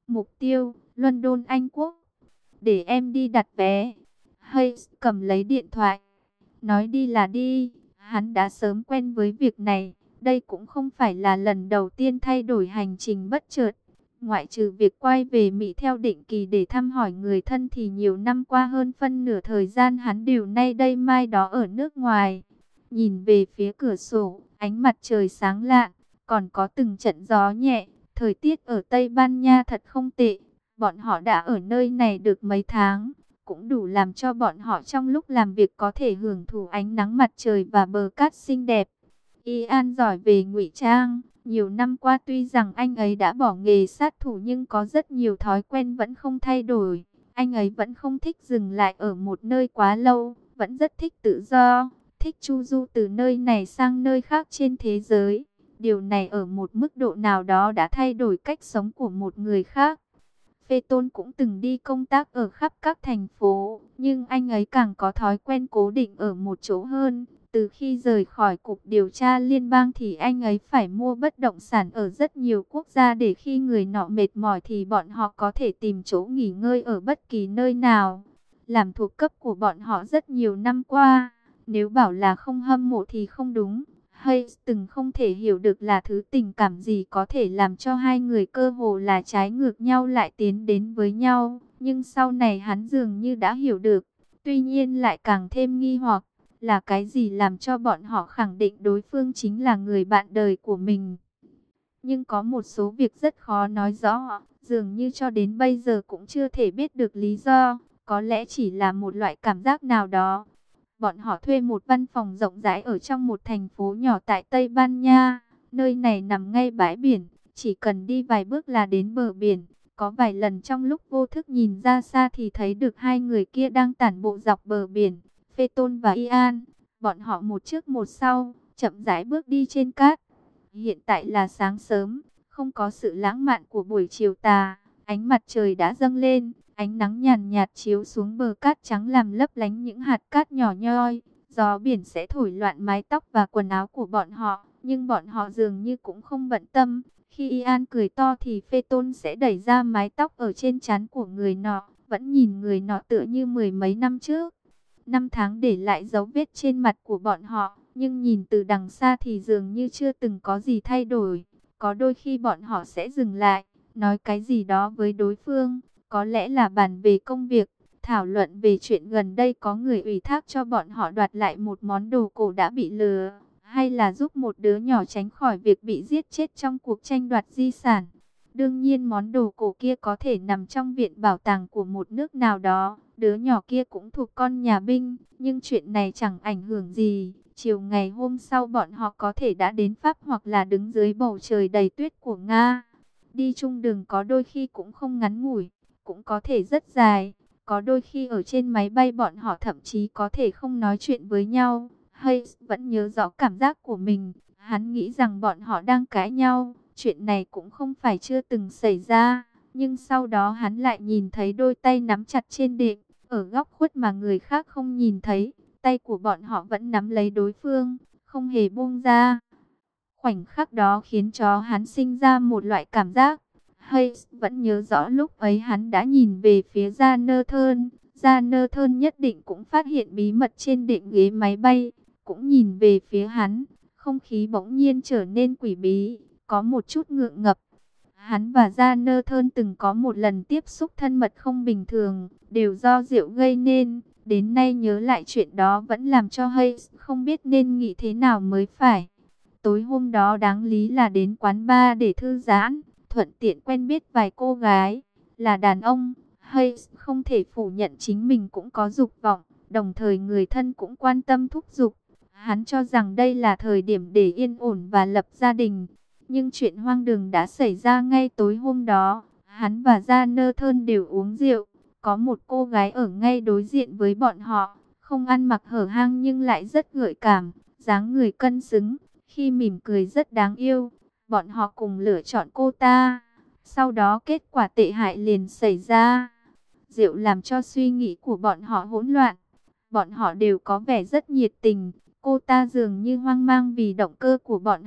Mục tiêu, London, Anh Quốc. Để em đi đặt vé. Hayes cầm lấy điện thoại. Nói đi là đi. Hắn đã sớm quen với việc này. Đây cũng không phải là lần đầu tiên thay đổi hành trình bất chợt. Ngoại trừ việc quay về Mỹ theo định kỳ để thăm hỏi người thân thì nhiều năm qua hơn phân nửa thời gian hắn đều nay đây mai đó ở nước ngoài. Nhìn về phía cửa sổ, ánh mặt trời sáng lạng, còn có từng trận gió nhẹ. Thời tiết ở Tây Ban Nha thật không tệ. Bọn họ đã ở nơi này được mấy tháng, cũng đủ làm cho bọn họ trong lúc làm việc có thể hưởng thụ ánh nắng mặt trời và bờ cát xinh đẹp. Ian giỏi về ngụy trang. Nhiều năm qua tuy rằng anh ấy đã bỏ nghề sát thủ nhưng có rất nhiều thói quen vẫn không thay đổi. Anh ấy vẫn không thích dừng lại ở một nơi quá lâu, vẫn rất thích tự do, thích chu du từ nơi này sang nơi khác trên thế giới. Điều này ở một mức độ nào đó đã thay đổi cách sống của một người khác. Phaeton cũng từng đi công tác ở khắp các thành phố, nhưng anh ấy càng có thói quen cố định ở một chỗ hơn. Từ khi rời khỏi Cục Điều tra Liên bang thì anh ấy phải mua bất động sản ở rất nhiều quốc gia để khi người nọ mệt mỏi thì bọn họ có thể tìm chỗ nghỉ ngơi ở bất kỳ nơi nào. Làm thuộc cấp của bọn họ rất nhiều năm qua, nếu bảo là không hâm mộ thì không đúng. Hayes từng không thể hiểu được là thứ tình cảm gì có thể làm cho hai người cơ hồ là trái ngược nhau lại tiến đến với nhau. Nhưng sau này hắn dường như đã hiểu được. Tuy nhiên lại càng thêm nghi hoặc là cái gì làm cho bọn họ khẳng định đối phương chính là người bạn đời của mình. Nhưng có một số việc rất khó nói rõ, dường như cho đến bây giờ cũng chưa thể biết được lý do. Có lẽ chỉ là một loại cảm giác nào đó. Bọn họ thuê một văn phòng rộng rãi ở trong một thành phố nhỏ tại Tây Ban Nha. Nơi này nằm ngay bãi biển, chỉ cần đi vài bước là đến bờ biển. Có vài lần trong lúc vô thức nhìn ra xa thì thấy được hai người kia đang tản bộ dọc bờ biển. Phaeton và Ian, bọn họ một trước một sau, chậm rãi bước đi trên cát. Hiện tại là sáng sớm, không có sự lãng mạn của buổi chiều tà. Ánh mặt trời đã dâng lên, ánh nắng nhàn nhạt chiếu xuống bờ cát trắng làm lấp lánh những hạt cát nhỏ nhoi. Gió biển sẽ thổi loạn mái tóc và quần áo của bọn họ, nhưng bọn họ dường như cũng không bận tâm. Khi Ian cười to thì Phaeton sẽ đẩy ra mái tóc ở trên trán của người nọ, vẫn nhìn người nọ tựa như mười mấy năm trước. Năm tháng để lại dấu vết trên mặt của bọn họ, nhưng nhìn từ đằng xa thì dường như chưa từng có gì thay đổi. Có đôi khi bọn họ sẽ dừng lại, nói cái gì đó với đối phương, có lẽ là bàn về công việc, thảo luận về chuyện gần đây có người ủy thác cho bọn họ đoạt lại một món đồ cổ đã bị lừa, hay là giúp một đứa nhỏ tránh khỏi việc bị giết chết trong cuộc tranh đoạt di sản. Đương nhiên món đồ cổ kia có thể nằm trong viện bảo tàng của một nước nào đó, đứa nhỏ kia cũng thuộc con nhà binh, nhưng chuyện này chẳng ảnh hưởng gì. Chiều ngày hôm sau bọn họ có thể đã đến Pháp hoặc là đứng dưới bầu trời đầy tuyết của Nga. Đi chung đường có đôi khi cũng không ngắn ngủi, cũng có thể rất dài. Có đôi khi ở trên máy bay bọn họ thậm chí có thể không nói chuyện với nhau. Hayes vẫn nhớ rõ cảm giác của mình. Hắn nghĩ rằng bọn họ đang cãi nhau. Chuyện này cũng không phải chưa từng xảy ra. Nhưng sau đó hắn lại nhìn thấy đôi tay nắm chặt trên đệm. Ở góc khuất mà người khác không nhìn thấy. Tay của bọn họ vẫn nắm lấy đối phương, không hề buông ra. Khoảnh khắc đó khiến cho hắn sinh ra một loại cảm giác. Hayes vẫn nhớ rõ lúc ấy hắn đã nhìn về phía Jonathan. Jonathan nhất định cũng phát hiện bí mật trên đệm ghế máy bay, cũng nhìn về phía hắn. Không khí bỗng nhiên trở nên quỷ bí, có một chút ngượng ngập. Hắn và Jonathan từng có một lần tiếp xúc thân mật không bình thường, đều do rượu gây nên. Đến nay nhớ lại chuyện đó vẫn làm cho Hayes không biết nên nghĩ thế nào mới phải. Tối hôm đó đáng lý là đến quán bar để thư giãn, thuận tiện quen biết vài cô gái. Là đàn ông, Hayes không thể phủ nhận chính mình cũng có dục vọng, đồng thời người thân cũng quan tâm thúc giục. Hắn cho rằng đây là thời điểm để yên ổn và lập gia đình. Nhưng chuyện hoang đường đã xảy ra ngay tối hôm đó. Hắn và Jonathan đều uống rượu. Có một cô gái ở ngay đối diện với bọn họ, không ăn mặc hở hang nhưng lại rất gợi cảm, dáng người cân xứng, khi mỉm cười rất đáng yêu. Bọn họ cùng lựa chọn cô ta. Sau đó kết quả tệ hại liền xảy ra. Rượu làm cho suy nghĩ của bọn họ hỗn loạn. Bọn họ đều có vẻ rất nhiệt tình. Cô ta dường như hoang mang vì động cơ của bọn họ.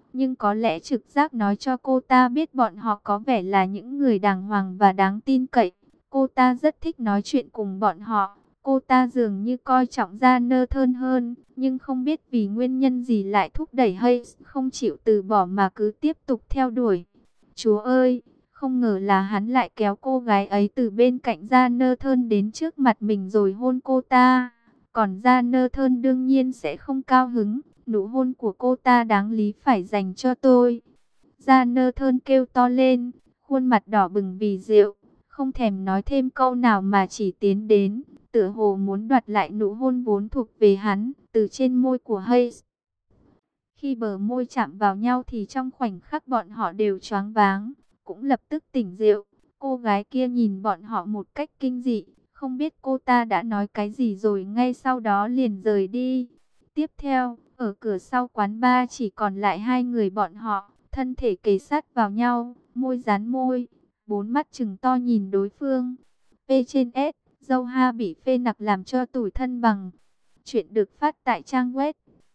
nhưng có lẽ trực giác nói cho cô ta biết bọn họ có vẻ là những người đàng hoàng và đáng tin cậy. Cô ta rất thích nói chuyện cùng bọn họ. Cô ta dường như coi trọng Jonathan hơn, nhưng không biết vì nguyên nhân gì lại thúc đẩy Hayes không chịu từ bỏ mà cứ tiếp tục theo đuổi. Chúa ơi, không ngờ là hắn lại kéo cô gái ấy từ bên cạnh Jonathan đến trước mặt mình rồi hôn cô ta. Còn Jonathan đương nhiên sẽ không cao hứng, nụ hôn của cô ta đáng lý phải dành cho tôi. Jonathan kêu to lên, khuôn mặt đỏ bừng vì rượu, không thèm nói thêm câu nào mà chỉ tiến đến, tựa hồ muốn đoạt lại nụ hôn vốn thuộc về hắn, từ trên môi của Hayes. Khi bờ môi chạm vào nhau thì trong khoảnh khắc bọn họ đều choáng váng, cũng lập tức tỉnh rượu. Cô gái kia nhìn bọn họ một cách kinh dị, không biết cô ta đã nói cái gì rồi ngay sau đó liền rời đi. Tiếp theo, ở cửa sau quán bar chỉ còn lại hai người bọn họ, thân thể kề sát vào nhau, môi dán môi, bốn mắt trừng to nhìn đối phương. P trên S, dâu ha bị phê nặc làm cho tủi thân bằng. Chuyện được phát tại trang web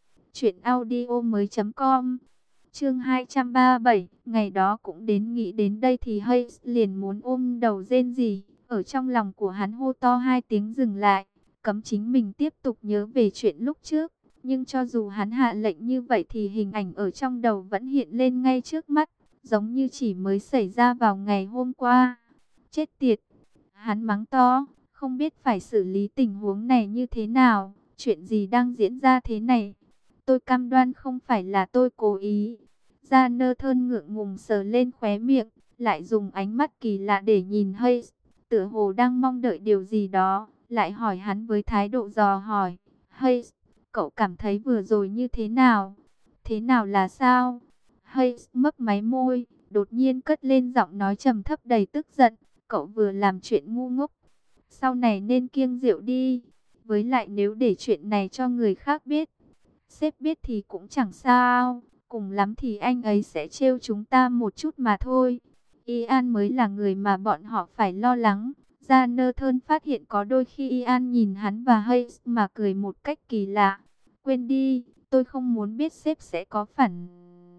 truyệnaudiomoi.com. Chương 237, ngày đó cũng đến, nghĩ đến đây thì Hayes liền muốn ôm đầu rên rỉ, ở trong lòng của hắn hô to hai tiếng dừng lại, cấm chính mình tiếp tục nhớ về chuyện lúc trước. Nhưng cho dù hắn hạ lệnh như vậy thì hình ảnh ở trong đầu vẫn hiện lên ngay trước mắt, giống như chỉ mới xảy ra vào ngày hôm qua. Chết tiệt! Hắn mắng to, không biết phải xử lý tình huống này như thế nào, chuyện gì đang diễn ra thế này. Tôi cam đoan không phải là tôi cố ý. Jonathan ngượng ngùng sờ lên khóe miệng, lại dùng ánh mắt kỳ lạ để nhìn Hayes, tựa hồ đang mong đợi điều gì đó, lại hỏi hắn với thái độ dò hỏi. Hayes, cậu cảm thấy vừa rồi như thế nào? Thế nào là sao? Hayes mấp máy môi, đột nhiên cất lên giọng nói trầm thấp đầy tức giận. Cậu vừa làm chuyện ngu ngốc, sau này nên kiêng rượu đi. Với lại nếu để chuyện này cho người khác biết, sếp biết thì cũng chẳng sao, cùng lắm thì anh ấy sẽ trêu chúng ta một chút mà thôi. Ian mới là người mà bọn họ phải lo lắng. Jonathan phát hiện có đôi khi Ian nhìn hắn và Hayes mà cười một cách kỳ lạ. Quên đi, tôi không muốn biết sếp sẽ có phản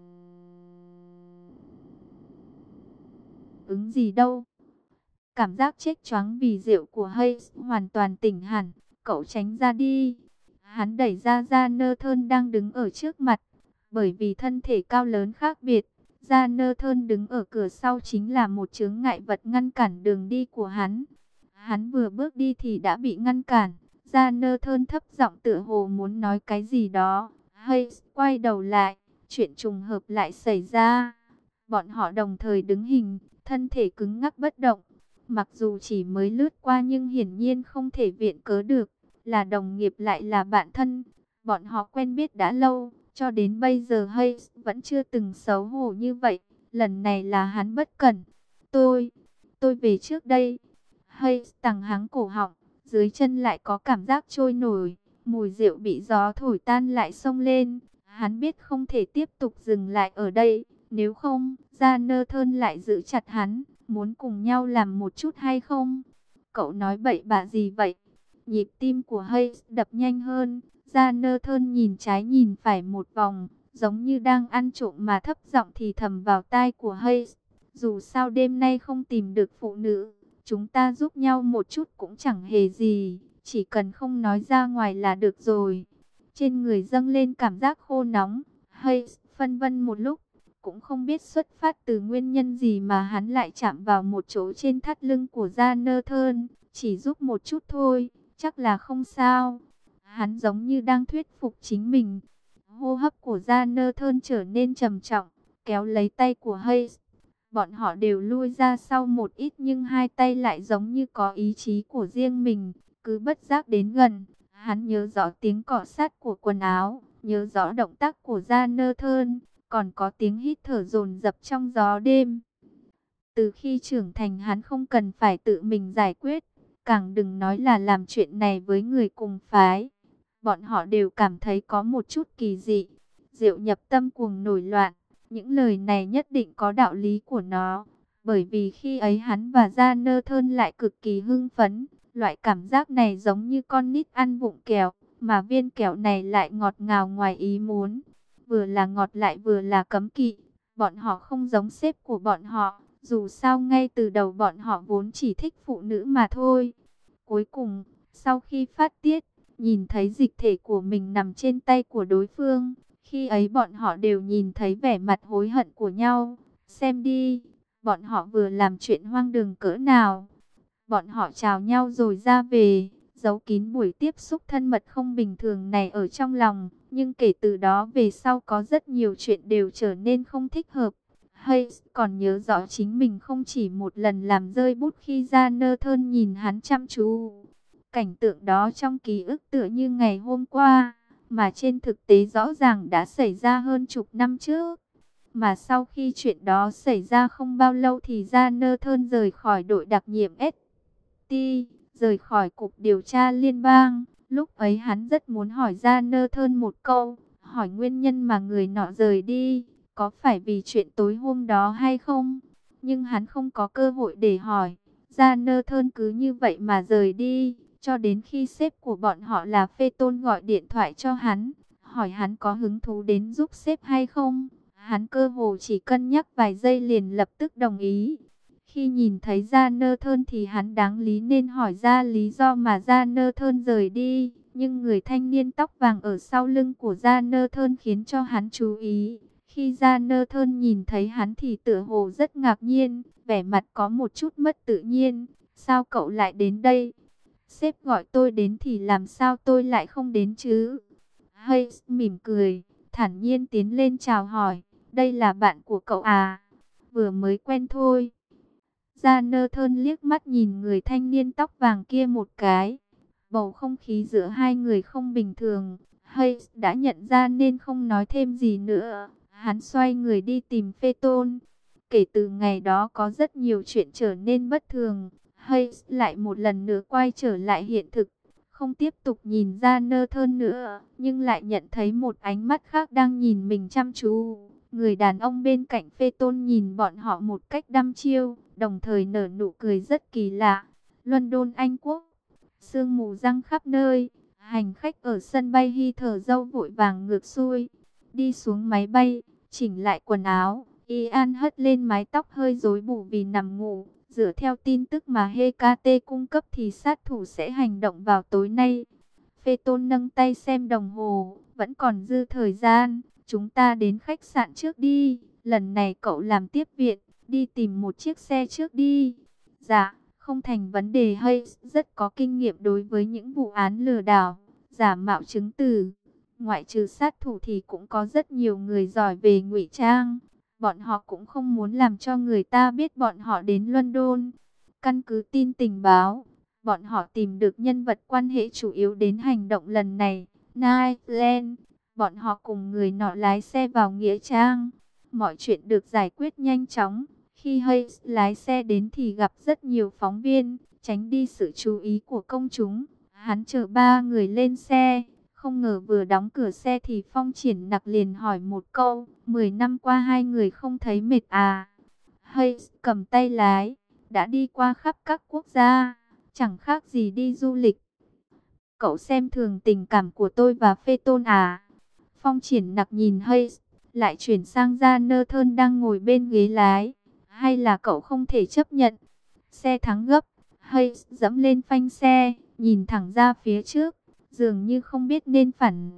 ứng gì đâu. Cảm giác chết choáng vì rượu của Hayes hoàn toàn tỉnh hẳn. Cậu tránh ra đi. Hắn đẩy ra Jonathan đang đứng ở trước mặt. Bởi vì thân thể cao lớn khác biệt, Jonathan đứng ở cửa sau chính là một chướng ngại vật ngăn cản đường đi của hắn. Hắn vừa bước đi thì đã bị ngăn cản. Jonathan thấp giọng tựa hồ muốn nói cái gì đó. Hayes quay đầu lại, chuyện trùng hợp lại xảy ra. Bọn họ đồng thời đứng hình, thân thể cứng ngắc bất động. Mặc dù chỉ mới lướt qua nhưng hiển nhiên không thể viện cớ được. Là đồng nghiệp lại là bạn thân. Bọn họ quen biết đã lâu, cho đến bây giờ Hayes vẫn chưa từng xấu hổ như vậy. Lần này là hắn bất cẩn. Tôi về trước đây. Hayes tằng hắng cổ họng, dưới chân lại có cảm giác trôi nổi. Mùi rượu bị gió thổi tan lại xông lên. Hắn biết không thể tiếp tục dừng lại ở đây. Nếu không, Jonathan lại giữ chặt hắn, muốn cùng nhau làm một chút hay không? Cậu nói bậy bạ gì vậy? Nhịp tim của Hayes đập nhanh hơn. Jonathan nhìn trái nhìn phải một vòng, giống như đang ăn trộm mà thấp giọng thì thầm vào tai của Hayes. Dù sao đêm nay không tìm được phụ nữ, chúng ta giúp nhau một chút cũng chẳng hề gì, chỉ cần không nói ra ngoài là được rồi. Trên người dâng lên cảm giác khô nóng, Hayes phân vân một lúc, cũng không biết xuất phát từ nguyên nhân gì mà hắn lại chạm vào một chỗ trên thắt lưng của Jonathan, chỉ giúp một chút thôi, chắc là không sao. Hắn giống như đang thuyết phục chính mình. Hô hấp của Jonathan trở nên trầm trọng, kéo lấy tay của Hayes. Bọn họ đều lui ra sau một ít nhưng hai tay lại giống như có ý chí của riêng mình, cứ bất giác đến gần. Hắn nhớ rõ tiếng cọ sát của quần áo, nhớ rõ động tác của Jonathan, còn có tiếng hít thở dồn dập trong gió đêm. Từ khi trưởng thành hắn không cần phải tự mình giải quyết, càng đừng nói là làm chuyện này với người cùng phái. Bọn họ đều cảm thấy có một chút kỳ dị. Rượu nhập tâm cuồng nổi loạn. Những lời này nhất định có đạo lý của nó. Bởi vì khi ấy hắn và Jonathan lại cực kỳ hưng phấn. Loại cảm giác này giống như con nít ăn vụng kẹo, mà viên kẹo này lại ngọt ngào ngoài ý muốn. vừa là ngọt lại vừa là cấm kỵ. Bọn họ không giống sếp của bọn họ, dù sao ngay từ đầu bọn họ vốn chỉ thích phụ nữ mà thôi. Cuối cùng, sau khi phát tiết, nhìn thấy dịch thể của mình nằm trên tay của đối phương, khi ấy bọn họ đều nhìn thấy vẻ mặt hối hận của nhau. Xem đi, bọn họ vừa làm chuyện hoang đường cỡ nào. Bọn họ chào nhau rồi ra về, giấu kín buổi tiếp xúc thân mật không bình thường này ở trong lòng. Nhưng kể từ đó về sau có rất nhiều chuyện đều trở nên không thích hợp. Hayes còn nhớ rõ chính mình không chỉ một lần làm rơi bút khi ra nơ thơn nhìn hắn chăm chú. Cảnh tượng đó trong ký ức tựa như ngày hôm qua, mà trên thực tế rõ ràng đã xảy ra hơn chục năm trước. Mà sau khi chuyện đó xảy ra không bao lâu thì ra nơ thơn rời khỏi đội đặc nhiệm ST, rời khỏi cục điều tra liên bang. Lúc ấy hắn rất muốn hỏi ra nơ thơn một câu, hỏi nguyên nhân mà người nọ rời đi, có phải vì chuyện tối hôm đó hay không? Nhưng hắn không có cơ hội để hỏi. Ra nơ thơn cứ như vậy mà rời đi, cho đến khi sếp của bọn họ là Phê Tôn gọi điện thoại cho hắn, hỏi hắn có hứng thú đến giúp sếp hay không. Hắn cơ hồ chỉ cân nhắc vài giây liền lập tức đồng ý. Khi nhìn thấy Gia Nơ Thơn thì hắn đáng lý nên hỏi ra lý do mà Gia Nơ Thơn rời đi. Nhưng người thanh niên tóc vàng ở sau lưng của Gia Nơ Thơn khiến cho hắn chú ý. Khi Gia Nơ Thơn nhìn thấy hắn thì tựa hồ rất ngạc nhiên, vẻ mặt có một chút mất tự nhiên. Sao cậu lại đến đây? Sếp gọi tôi đến thì làm sao tôi lại không đến chứ? Hayes mỉm cười, thản nhiên tiến lên chào hỏi. Đây là bạn của cậu à? Vừa mới quen thôi. Gia Nơ Thơn liếc mắt nhìn người thanh niên tóc vàng kia một cái. Bầu không khí giữa hai người không bình thường. Hayes đã nhận ra nên không nói thêm gì nữa. Hắn xoay người đi tìm Phê Tôn. Kể từ ngày đó có rất nhiều chuyện trở nên bất thường. Hayes lại một lần nữa quay trở lại hiện thực. Không tiếp tục nhìn Gia Nơ Thơn nữa, nhưng lại nhận thấy một ánh mắt khác đang nhìn mình chăm chú. Người đàn ông bên cạnh Phê Tôn nhìn bọn họ một cách đăm chiêu, đồng thời nở nụ cười rất kỳ lạ. London, Anh Quốc, sương mù giăng khắp nơi, hành khách ở sân bay Heathrow vội vàng ngược xuôi, đi xuống máy bay, chỉnh lại quần áo. Ian hất lên mái tóc hơi rối bù vì nằm ngủ. Dựa theo tin tức mà HKT cung cấp thì sát thủ sẽ hành động vào tối nay. Phê Tôn nâng tay xem đồng hồ, vẫn còn dư thời gian. Chúng ta đến khách sạn trước đi. Lần này cậu làm tiếp viện, đi tìm một chiếc xe trước đi. Dạ, không thành vấn đề. Hay rất có kinh nghiệm đối với những vụ án lừa đảo, giả mạo chứng từ. Ngoại trừ sát thủ thì cũng có rất nhiều người giỏi về ngụy trang. Bọn họ cũng không muốn làm cho người ta biết bọn họ đến London. Căn cứ tin tình báo, bọn họ tìm được nhân vật quan hệ chủ yếu đến hành động lần này. Nightland, bọn họ cùng người nọ lái xe vào Nghĩa Trang. Mọi chuyện được giải quyết nhanh chóng. Khi Hayes lái xe đến thì gặp rất nhiều phóng viên, tránh đi sự chú ý của công chúng. Hắn chở ba người lên xe. Không ngờ vừa đóng cửa xe thì Phong Triển Nặc liền hỏi một câu, 10 năm qua hai người không thấy mệt à? Hayes cầm tay lái, đã đi qua khắp các quốc gia, chẳng khác gì đi du lịch. Cậu xem thường tình cảm của tôi và Phê Tôn à? Phong Triển Nặc nhìn Hayes, lại chuyển sang Gia Nơ Thơn đang ngồi bên ghế lái. Hay là cậu không thể chấp nhận? Xe thắng gấp, Hayes dẫm lên phanh xe, nhìn thẳng ra phía trước, dường như không biết nên phản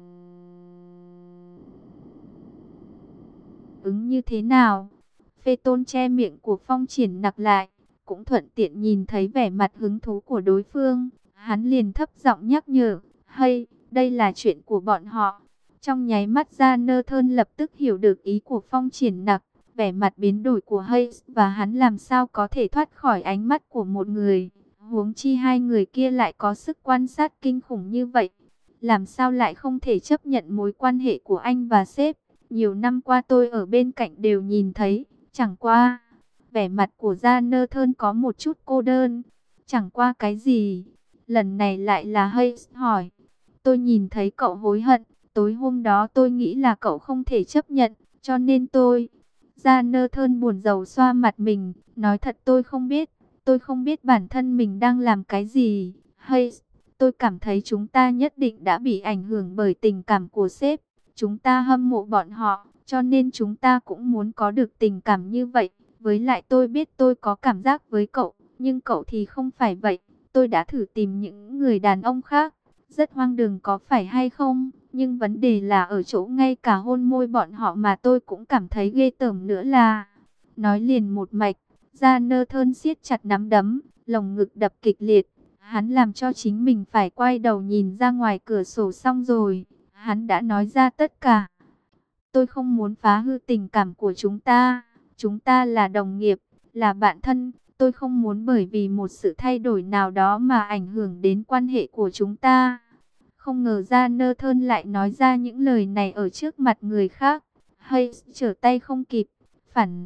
ứng như thế nào. Phê Tôn che miệng của Phong Triển Nặc lại, cũng thuận tiện nhìn thấy vẻ mặt hứng thú của đối phương. Hắn liền thấp giọng nhắc nhở, hay, đây là chuyện của bọn họ. Trong nháy mắt Gia Nơ Thơn lập tức hiểu được ý của Phong Triển Nặc. Vẻ mặt biến đổi của Hayes và hắn làm sao có thể thoát khỏi ánh mắt của một người. Huống chi hai người kia lại có sức quan sát kinh khủng như vậy. Làm sao lại không thể chấp nhận mối quan hệ của anh và sếp. Nhiều năm qua tôi ở bên cạnh đều nhìn thấy. Chẳng qua, vẻ mặt của Gia Nơ Thơn có một chút cô đơn. Chẳng qua cái gì? Lần này lại là Hayes hỏi. Tôi nhìn thấy cậu hối hận. Tối hôm đó tôi nghĩ là cậu không thể chấp nhận. Cho nên tôi... Gia Nơ Thơn buồn rầu xoa mặt mình. Nói thật tôi không biết. Tôi không biết bản thân mình đang làm cái gì. Hayes, tôi cảm thấy chúng ta nhất định đã bị ảnh hưởng bởi tình cảm của sếp. Chúng ta hâm mộ bọn họ, cho nên chúng ta cũng muốn có được tình cảm như vậy. Với lại tôi biết tôi có cảm giác với cậu, nhưng cậu thì không phải vậy. Tôi đã thử tìm những người đàn ông khác, rất hoang đường có phải hay không? Nhưng vấn đề là ở chỗ ngay cả hôn môi bọn họ mà tôi cũng cảm thấy ghê tởm nữa là. Nói liền một mạch, Jonathan siết chặt nắm đấm, lồng ngực đập kịch liệt. Hắn làm cho chính mình phải quay đầu nhìn ra ngoài cửa sổ xong rồi. Hắn đã nói ra tất cả. Tôi không muốn phá hư tình cảm của chúng ta. Chúng ta là đồng nghiệp, là bạn thân. Tôi không muốn bởi vì một sự thay đổi nào đó mà ảnh hưởng đến quan hệ của chúng ta. Không ngờ ra Jonathan lại nói ra những lời này ở trước mặt người khác. Hayes trở tay không kịp. Phản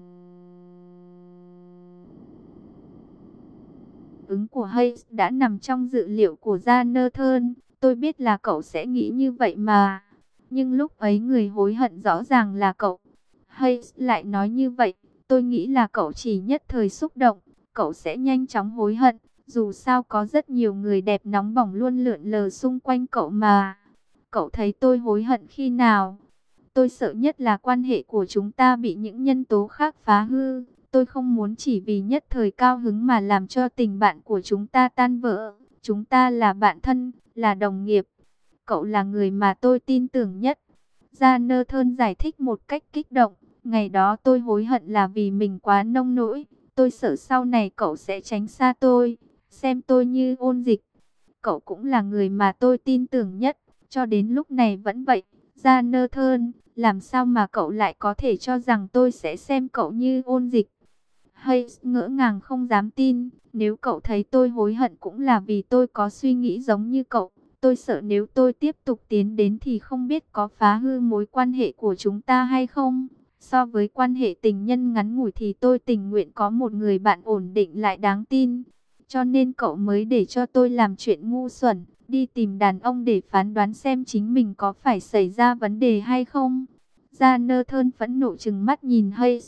ứng của Hayes đã nằm trong dự liệu của Jonathan. Tôi biết là cậu sẽ nghĩ như vậy mà. Nhưng lúc ấy người hối hận rõ ràng là cậu. Hayes lại nói như vậy. Tôi nghĩ là cậu chỉ nhất thời xúc động. Cậu sẽ nhanh chóng hối hận. Dù sao có rất nhiều người đẹp nóng bỏng luôn lượn lờ xung quanh cậu mà. Cậu thấy tôi hối hận khi nào? Tôi sợ nhất là quan hệ của chúng ta bị những nhân tố khác phá hư. Tôi không muốn chỉ vì nhất thời cao hứng mà làm cho tình bạn của chúng ta tan vỡ. Chúng ta là bạn thân, là đồng nghiệp. Cậu là người mà tôi tin tưởng nhất. Jonathan giải thích một cách kích động. Ngày đó tôi hối hận là vì mình quá nông nỗi. Tôi sợ sau này cậu sẽ tránh xa tôi, xem tôi như ôn dịch. Cậu cũng là người mà tôi tin tưởng nhất, cho đến lúc này vẫn vậy. Jonathan, làm sao mà cậu lại có thể cho rằng tôi sẽ xem cậu như ôn dịch? Hayes ngỡ ngàng không dám tin, nếu cậu thấy tôi hối hận cũng là vì tôi có suy nghĩ giống như cậu. Tôi sợ nếu tôi tiếp tục tiến đến thì không biết có phá hư mối quan hệ của chúng ta hay không. So với quan hệ tình nhân ngắn ngủi thì tôi tình nguyện có một người bạn ổn định lại đáng tin. Cho nên cậu mới để cho tôi làm chuyện ngu xuẩn, đi tìm đàn ông để phán đoán xem chính mình có phải xảy ra vấn đề hay không. Jonathan phẫn nộ trừng mắt nhìn Hayes.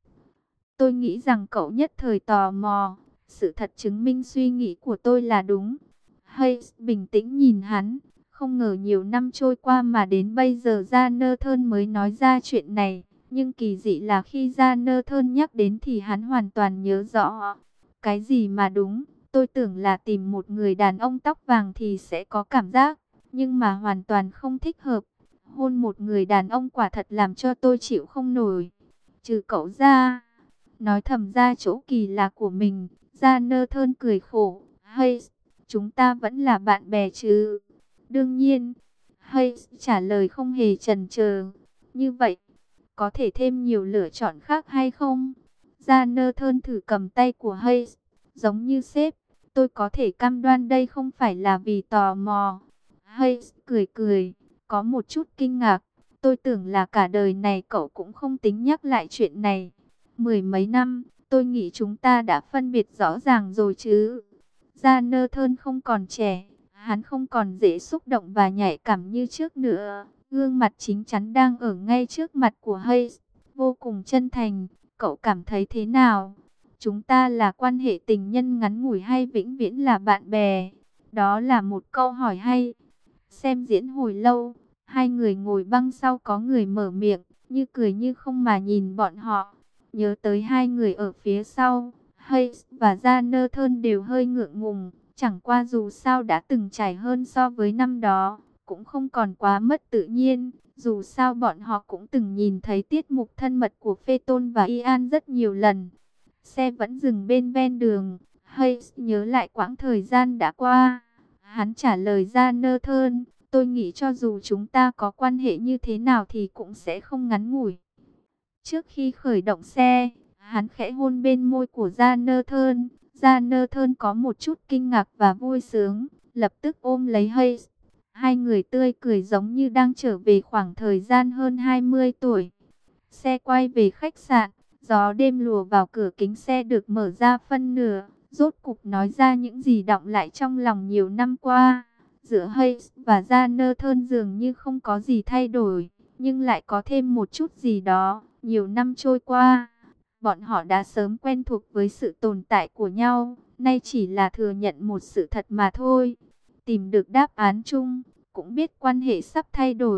Tôi nghĩ rằng cậu nhất thời tò mò. Sự thật chứng minh suy nghĩ của tôi là đúng. Hayes bình tĩnh nhìn hắn. Không ngờ nhiều năm trôi qua mà đến bây giờ Jonathan mới nói ra chuyện này. Nhưng kỳ dị là khi Jonathan nhắc đến thì hắn hoàn toàn nhớ rõ. Cái gì mà đúng? Tôi tưởng là tìm một người đàn ông tóc vàng thì sẽ có cảm giác. Nhưng mà hoàn toàn không thích hợp. Hôn một người đàn ông quả thật làm cho tôi chịu không nổi. Trừ cậu ra. Nói thầm ra chỗ kỳ lạ của mình. Jonathan cười khổ. Hayes, chúng ta vẫn là bạn bè chứ? Đương nhiên. Hayes trả lời không hề chần chờ. Như vậy, có thể thêm nhiều lựa chọn khác hay không? Jonathan thử cầm tay của Hayes. Giống như sếp, tôi có thể cam đoan đây không phải là vì tò mò. Hayes cười cười, có một chút kinh ngạc. Tôi tưởng là cả đời này cậu cũng không tính nhắc lại chuyện này. Mười mấy năm, tôi nghĩ chúng ta đã phân biệt rõ ràng rồi chứ. Jonathan không còn trẻ, hắn không còn dễ xúc động và nhạy cảm như trước nữa. Gương mặt chính chắn đang ở ngay trước mặt của Hayes, vô cùng chân thành. Cậu cảm thấy thế nào? Chúng ta là quan hệ tình nhân ngắn ngủi hay vĩnh viễn là bạn bè? Đó là một câu hỏi hay. Xem diễn hồi lâu, hai người ngồi băng sau có người mở miệng, như cười như không mà nhìn bọn họ. Nhớ tới hai người ở phía sau, Hayes và Jonathan đều hơi ngượng ngùng. Chẳng qua dù sao đã từng trải hơn so với năm đó, cũng không còn quá mất tự nhiên. Dù sao bọn họ cũng từng nhìn thấy tiết mục thân mật của Phaeton và Ian rất nhiều lần. Xe vẫn dừng bên ven đường. Hayes nhớ lại quãng thời gian đã qua. Hắn trả lời Jonathan, tôi nghĩ cho dù chúng ta có quan hệ như thế nào thì cũng sẽ không ngắn ngủi. Trước khi khởi động xe, hắn khẽ hôn bên môi của Jonathan. Jonathan có một chút kinh ngạc và vui sướng, lập tức ôm lấy Hayes. Hai người tươi cười giống như đang trở về khoảng thời gian hơn 20 tuổi. Xe quay về khách sạn, gió đêm lùa vào cửa kính xe được mở ra phân nửa, rốt cục nói ra những gì đọng lại trong lòng nhiều năm qua. Giữa Hayes và Jonathan dường như không có gì thay đổi, nhưng lại có thêm một chút gì đó. Nhiều năm trôi qua, bọn họ đã sớm quen thuộc với sự tồn tại của nhau, nay chỉ là thừa nhận một sự thật mà thôi. Tìm được đáp án chung, cũng biết quan hệ sắp thay đổi,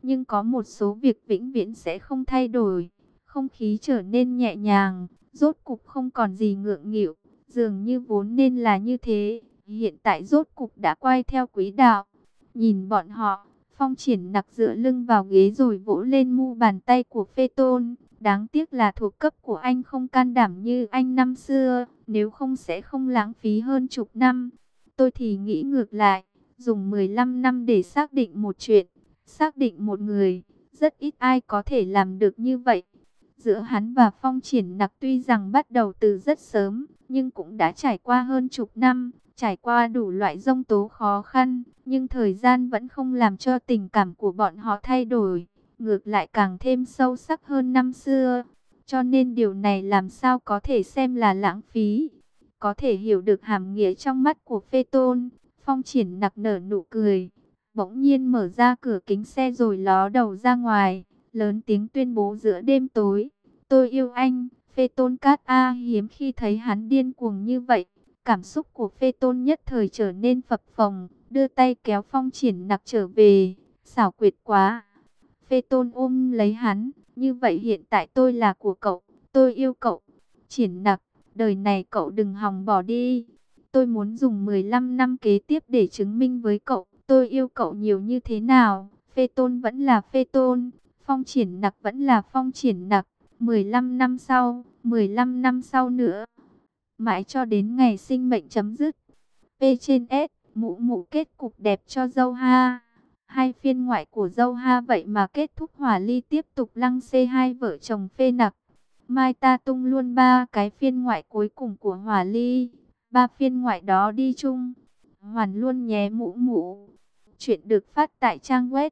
nhưng có một số việc vĩnh viễn sẽ không thay đổi. Không khí trở nên nhẹ nhàng, rốt cục không còn gì ngượng nghịu, dường như vốn nên là như thế, hiện tại rốt cục đã quay theo quỹ đạo. Nhìn bọn họ, Phong Triển Nặc dựa lưng vào ghế rồi vỗ lên mu bàn tay của Phê Tôn. Đáng tiếc là thuộc cấp của anh không can đảm như anh năm xưa, nếu không sẽ không lãng phí hơn chục năm. Tôi thì nghĩ ngược lại, dùng 15 năm để xác định một chuyện, xác định một người, rất ít ai có thể làm được như vậy. Giữa hắn và Phong Triển Nặc tuy rằng bắt đầu từ rất sớm, nhưng cũng đã trải qua hơn chục năm, trải qua đủ loại giông tố khó khăn, nhưng thời gian vẫn không làm cho tình cảm của bọn họ thay đổi, ngược lại càng thêm sâu sắc hơn năm xưa. Cho nên điều này làm sao có thể xem là lãng phí. Có thể hiểu được hàm nghĩa trong mắt của Phê Tôn, Phong Triển Nặc nở nụ cười, bỗng nhiên mở ra cửa kính xe rồi ló đầu ra ngoài, lớn tiếng tuyên bố giữa đêm tối: tôi yêu anh. Phê Tôn Cát A hiếm khi thấy hắn điên cuồng như vậy. Cảm xúc của Phê Tôn nhất thời trở nên phập phồng, đưa tay kéo Phong Triển Nặc trở về. Xảo quyệt quá. Phê Tôn ôm lấy hắn, như vậy hiện tại tôi là của cậu, tôi yêu cậu. Triển Nặc, đời này cậu đừng hòng bỏ đi. Tôi muốn dùng 15 năm kế tiếp để chứng minh với cậu, tôi yêu cậu nhiều như thế nào. Phê Tôn vẫn là Phê Tôn, Phong Triển Nặc vẫn là Phong Triển Nặc. 15 năm sau, 15 năm sau nữa, mãi cho đến ngày sinh mệnh chấm dứt. P trên S, mụ mụ kết cục đẹp cho dâu ha. Hai phiên ngoại của dâu ha vậy mà kết thúc hòa ly tiếp tục lăng xê hai vợ chồng Phê Nặc. Mai ta tung luôn ba cái phiên ngoại cuối cùng của hòa ly. Ba phiên ngoại đó đi chung. Hoàn luôn nhé mụ mụ. Chuyện được phát tại trang web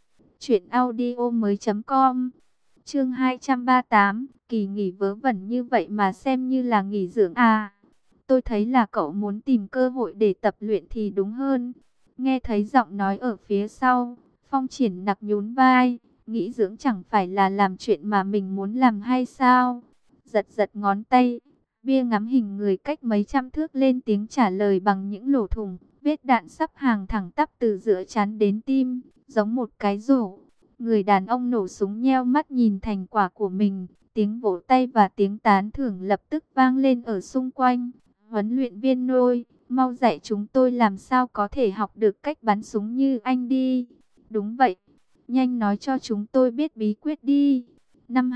truyệnaudiomoi.com. Chương 238, kỳ nghỉ vớ vẩn như vậy mà xem như là nghỉ dưỡng à? Tôi thấy là cậu muốn tìm cơ hội để tập luyện thì đúng hơn. Nghe thấy giọng nói ở phía sau, Phong Triển Nặc nhún vai, nghĩ dưỡng chẳng phải là làm chuyện mà mình muốn làm hay sao? Giật giật ngón tay, bia ngắm hình người cách mấy trăm thước lên tiếng trả lời bằng những lỗ thủng, vết đạn sắp hàng thẳng tắp từ giữa trán đến tim, giống một cái rổ. Người đàn ông nổ súng nheo mắt nhìn thành quả của mình, tiếng vỗ tay và tiếng tán thưởng lập tức vang lên ở xung quanh. Huấn luyện viên Nôi, mau dạy chúng tôi làm sao có thể học được cách bắn súng như anh đi. Đúng vậy, nhanh nói cho chúng tôi biết bí quyết đi. Năm